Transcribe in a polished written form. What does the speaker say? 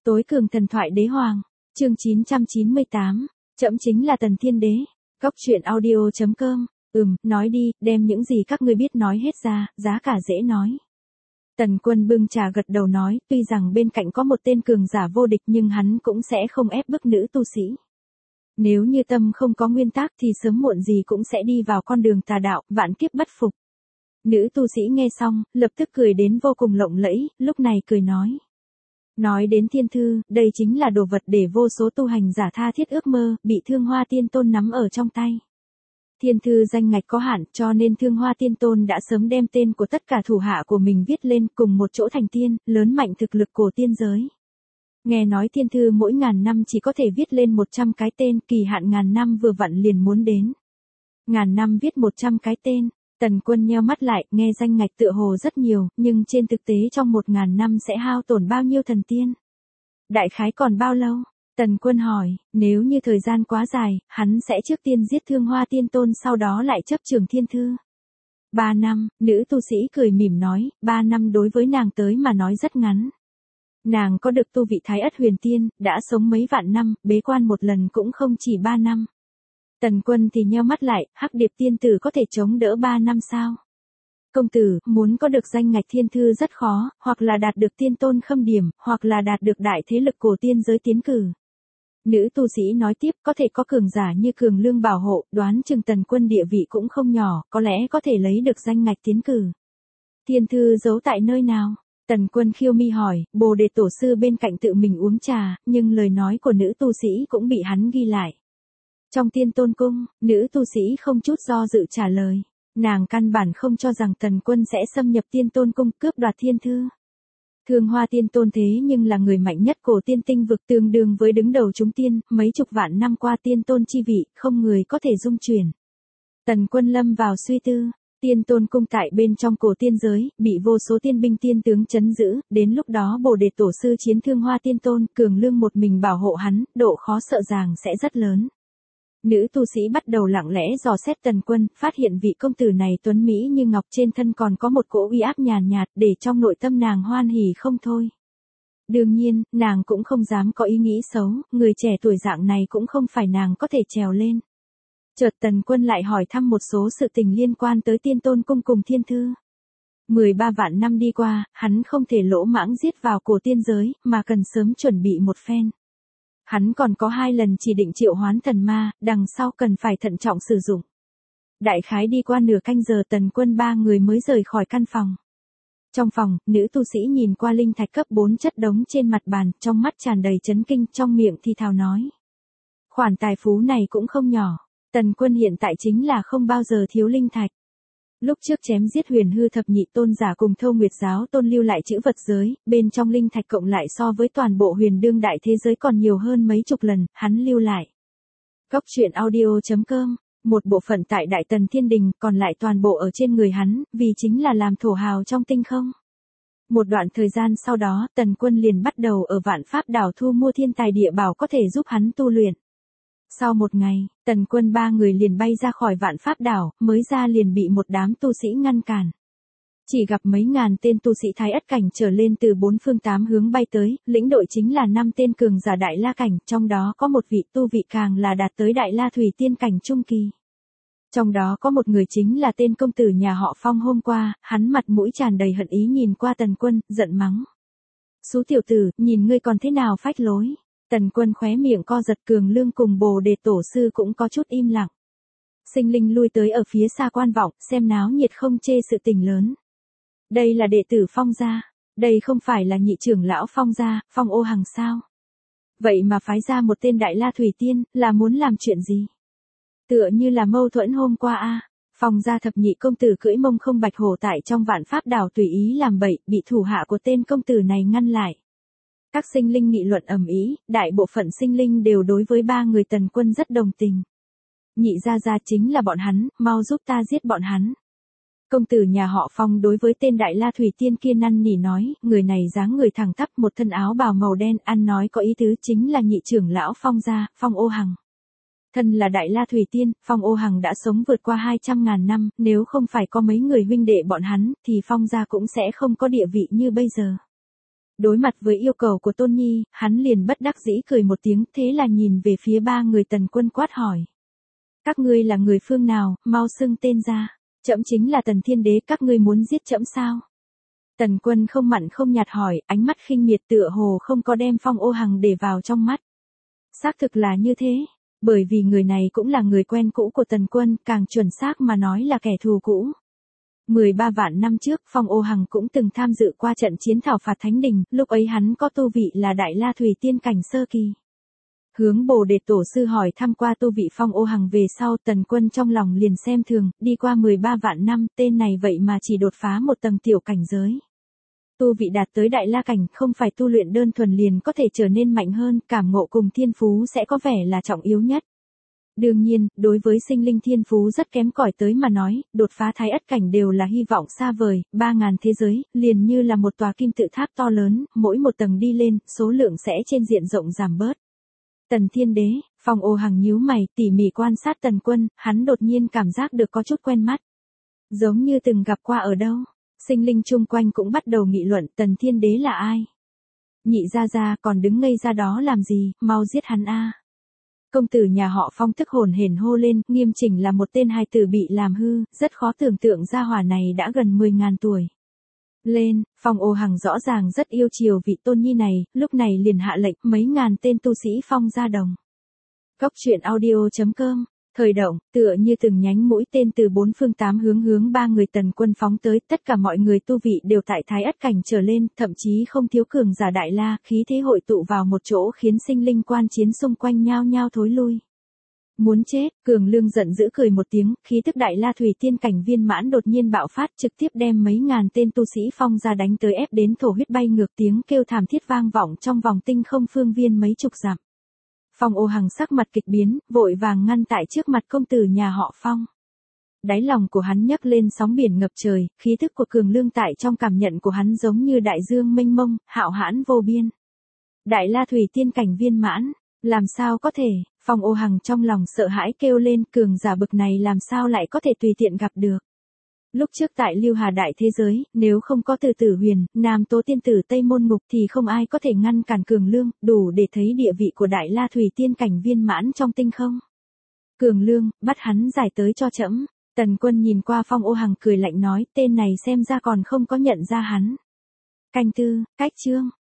Tối cường thần thoại đế hoàng, chương 998, trẫm chính là Tần Thiên Đế. Góc truyện audio.com. Nói đi, đem những gì các ngươi biết nói hết ra, giá cả dễ nói. Tần Quân bưng trà gật đầu nói, tuy rằng bên cạnh có một tên cường giả vô địch nhưng hắn cũng sẽ không ép bức nữ tu sĩ. Nếu như tâm không có nguyên tắc thì sớm muộn gì cũng sẽ đi vào con đường tà đạo, vạn kiếp bất phục. Nữ tu sĩ nghe xong, lập tức cười đến vô cùng lộng lẫy, lúc này cười nói. Nói đến thiên thư, đây chính là đồ vật để vô số tu hành giả tha thiết ước mơ, bị Thương Hoa Tiên Tôn nắm ở trong tay. Thiên thư danh ngạch có hạn, cho nên Thương Hoa Tiên Tôn đã sớm đem tên của tất cả thủ hạ của mình viết lên cùng một chỗ thành tiên, lớn mạnh thực lực của tiên giới. Nghe nói thiên thư mỗi ngàn năm chỉ có thể viết lên 100 cái tên, kỳ hạn ngàn năm vừa vặn liền muốn đến. Ngàn năm viết 100 cái tên. Tần Quân nheo mắt lại, nghe danh ngạch tựa hồ rất nhiều, nhưng trên thực tế trong 1000 năm sẽ hao tổn bao nhiêu thần tiên? Đại khái còn bao lâu? Tần Quân hỏi, nếu như thời gian quá dài, hắn sẽ trước tiên giết Thương Hoa Tiên Tôn sau đó lại chấp trường thiên thư. 3 năm, nữ tu sĩ cười mỉm nói, 3 năm đối với nàng tới mà nói rất ngắn. Nàng có được tu vị Thái Ất Huyền Tiên, đã sống mấy vạn năm, bế quan một lần cũng không chỉ 3 năm. Tần Quân thì nheo mắt lại, Hắc Điệp tiên tử có thể chống đỡ 3 năm sao? Công tử, muốn có được danh ngạch thiên thư rất khó, hoặc là đạt được tiên tôn khâm điểm, hoặc là đạt được đại thế lực cổ tiên giới tiến cử. Nữ tu sĩ nói tiếp, có thể có cường giả như Cường Lương bảo hộ, đoán chừng Tần Quân địa vị cũng không nhỏ, có lẽ có thể lấy được danh ngạch tiến cử. Thiên thư giấu tại nơi nào? Tần Quân khiêu mi hỏi, Bồ Đề tổ sư bên cạnh tự mình uống trà, nhưng lời nói của nữ tu sĩ cũng bị hắn ghi lại. Trong Tiên Tôn Cung, nữ tu sĩ không chút do dự trả lời. Nàng căn bản không cho rằng Tần Quân sẽ xâm nhập Tiên Tôn Cung cướp đoạt thiên thư. Thương Hoa Tiên Tôn thế nhưng là người mạnh nhất của tiên tinh vực, tương đương với đứng đầu chúng tiên, mấy chục vạn năm qua Tiên Tôn chi vị, không người có thể dung chuyển. Tần Quân lâm vào suy tư. Tiên Tôn Cung tại bên trong cổ tiên giới, bị vô số tiên binh tiên tướng trấn giữ, đến lúc đó Bồ Đề tổ sư chiến Thương Hoa Tiên Tôn, Cường Lương một mình bảo hộ hắn, độ khó sợ rằng sẽ rất lớn. Nữ tu sĩ bắt đầu lặng lẽ dò xét Tần Quân, phát hiện vị công tử này tuấn mỹ như ngọc, trên thân còn có một cỗ uy áp nhàn nhạt, để trong nội tâm nàng hoan hỉ không thôi. Đương nhiên, nàng cũng không dám có ý nghĩ xấu, người trẻ tuổi dạng này cũng không phải nàng có thể trèo lên. Chợt Tần Quân lại hỏi thăm một số sự tình liên quan tới Tiên Tôn Cung cùng thiên thư. 13 vạn năm đi qua, hắn không thể lỗ mãng giết vào cổ tiên giới, mà cần sớm chuẩn bị một phen. Hắn còn có 2 lần chỉ định triệu hoán thần ma, đằng sau cần phải thận trọng sử dụng. Đại khái đi qua nửa canh giờ Tần Quân 3 người mới rời khỏi căn phòng. Trong phòng, nữ tu sĩ nhìn qua linh thạch cấp 4 chất đống trên mặt bàn, trong mắt tràn đầy chấn kinh, trong miệng thì thào nói. Khoản tài phú này cũng không nhỏ, Tần Quân hiện tại chính là không bao giờ thiếu linh thạch. Lúc trước chém giết Huyền Hư thập nhị tôn giả cùng Thâu Nguyệt giáo tôn lưu lại chữ vật giới, bên trong linh thạch cộng lại so với toàn bộ huyền đương đại thế giới còn nhiều hơn mấy chục lần, hắn lưu lại. Góc truyện audio.com, một bộ phận tại Đại Tần Thiên Đình, còn lại toàn bộ ở trên người hắn, vì chính là làm thổ hào trong tinh không. Một đoạn thời gian sau đó, Tần Quân liền bắt đầu ở Vạn Pháp đảo thu mua thiên tài địa bảo có thể giúp hắn tu luyện. Sau một ngày, Tần Quân 3 người liền bay ra khỏi Vạn Pháp đảo, mới ra liền bị một đám tu sĩ ngăn cản. Chỉ gặp mấy ngàn tên tu sĩ Thái Ất cảnh trở lên từ 4 phương 8 hướng bay tới, lĩnh đội chính là 5 tên cường giả Đại La cảnh, trong đó có một vị tu vị càng là đạt tới Đại La Thủy Tiên cảnh trung kỳ. Trong đó có một người chính là tên công tử nhà họ Phong hôm qua, hắn mặt mũi tràn đầy hận ý nhìn qua Tần Quân, giận mắng. Xú tiểu tử, nhìn ngươi còn thế nào phách lối. Tần Quân khóe miệng co giật, Cường Lương cùng Bồ Đề tổ sư cũng có chút im lặng. Sinh linh lui tới ở phía xa quan vọng, xem náo nhiệt không chê sự tình lớn. Đây là đệ tử Phong gia, đây không phải là nhị trưởng lão Phong gia, Phong Ô Hằng sao? Vậy mà phái ra một tên Đại La Thủy Tiên, là muốn làm chuyện gì? Tựa như là mâu thuẫn hôm qua a. Phong gia thập nhị công tử cưỡi mông không bạch hổ tại trong Vạn Pháp đảo tùy ý làm bậy, bị thủ hạ của tên công tử này ngăn lại. Các sinh linh nghị luận ầm ĩ, đại bộ phận sinh linh đều đối với 3 người Tần Quân rất đồng tình. Nhị gia gia chính là bọn hắn, mau giúp ta giết bọn hắn. Công tử nhà họ Phong đối với tên Đại La Thủy Tiên kia năn nỉ nói, người này dáng người thẳng tắp, một thân áo bào màu đen, ăn nói có ý tứ, chính là nhị trưởng lão Phong gia, Phong Ô Hằng. Thân là Đại La Thủy Tiên, Phong Ô Hằng đã sống vượt qua 200.000 năm, nếu không phải có mấy người huynh đệ bọn hắn, thì Phong gia cũng sẽ không có địa vị như bây giờ. Đối mặt với yêu cầu của Tôn Nhi, hắn liền bất đắc dĩ cười một tiếng, thế là nhìn về phía ba người Tần Quân quát hỏi. Các ngươi là người phương nào, mau xưng tên ra. Trẫm chính là Tần Thiên Đế, các ngươi muốn giết trẫm sao? Tần Quân không mặn không nhạt hỏi, ánh mắt khinh miệt tựa hồ không có đem Phong Ô Hằng để vào trong mắt. Xác thực là như thế, bởi vì người này cũng là người quen cũ của Tần Quân, càng chuẩn xác mà nói là kẻ thù cũ. 13 vạn năm trước, Phong Ô Hằng cũng từng tham dự qua trận chiến thảo phạt Thánh Đình, lúc ấy hắn có tu vị là Đại La Thủy Tiên cảnh sơ kỳ. Hướng Bồ Đề Tổ sư hỏi thăm qua tu vị Phong Ô Hằng về sau, Tần Quân trong lòng liền xem thường, đi qua 13 vạn năm, tên này vậy mà chỉ đột phá một tầng tiểu cảnh giới. Tu vị đạt tới Đại La cảnh, không phải tu luyện đơn thuần liền có thể trở nên mạnh hơn, cảm ngộ cùng thiên phú sẽ có vẻ là trọng yếu nhất. Đương nhiên, đối với sinh linh thiên phú rất kém cỏi tới mà nói, đột phá Thái Ất cảnh đều là hy vọng xa vời, 3.000 thế giới, liền như là một tòa kim tự tháp to lớn, mỗi một tầng đi lên, số lượng sẽ trên diện rộng giảm bớt. Tần Thiên Đế, Phong Ô Hằng nhíu mày, tỉ mỉ quan sát Tần Quân, hắn đột nhiên cảm giác được có chút quen mắt. Giống như từng gặp qua ở đâu. Sinh linh chung quanh cũng bắt đầu nghị luận Tần Thiên Đế là ai. Nhị gia còn đứng ngây ra đó làm gì, mau giết hắn a. Công tử nhà họ Phong tức hồn hển hô lên, nghiêm chỉnh là một tên hài tử bị làm hư, rất khó tưởng tượng gia hỏa này đã gần 10.000 tuổi. Lên, Phong Ô Hằng rõ ràng rất yêu chiều vị Tôn Nhi này, lúc này liền hạ lệnh mấy ngàn tên tu sĩ Phong ra đồng. Góc truyện audio.com, thời động, tựa như từng nhánh mũi tên từ bốn phương tám hướng ba người Tần Quân phóng tới, tất cả mọi người tu vị đều tại Thái Ất cảnh trở lên, thậm chí không thiếu cường giả Đại La, khí thế hội tụ vào một chỗ khiến sinh linh quan chiến xung quanh nhao nhao thối lui. Muốn chết, Cường Lương giận dữ cười một tiếng, khí tức Đại La Thủy Tiên cảnh viên mãn đột nhiên bạo phát, trực tiếp đem mấy ngàn tên tu sĩ Phong ra đánh tới, ép đến thổ huyết bay ngược, tiếng kêu thảm thiết vang vọng trong vòng tinh không phương viên mấy chục dặm. Phong Ô Hằng sắc mặt kịch biến, vội vàng ngăn tại trước mặt công tử nhà họ Phong. Đáy lòng của hắn nhấc lên sóng biển ngập trời, khí tức của Cường Lương tại trong cảm nhận của hắn giống như đại dương mênh mông, hạo hãn vô biên. Đại La Thủy Tiên cảnh viên mãn, làm sao có thể? Phong Ô Hằng trong lòng sợ hãi kêu lên, cường giả bực này làm sao lại có thể tùy tiện gặp được. Lúc trước tại Lưu Hà Đại thế giới, nếu không có Từ Tử Huyền, Nam Tố Tiên Tử Tây Môn Ngục thì không ai có thể ngăn cản Cường Lương, đủ để thấy địa vị của Đại La Thủy Tiên cảnh viên mãn trong tinh không. Cường Lương, bắt hắn giải tới cho trẫm. Tần Quân nhìn qua Phong Ô Hằng cười lạnh nói, tên này xem ra còn không có nhận ra hắn. Canh tư, cách chương.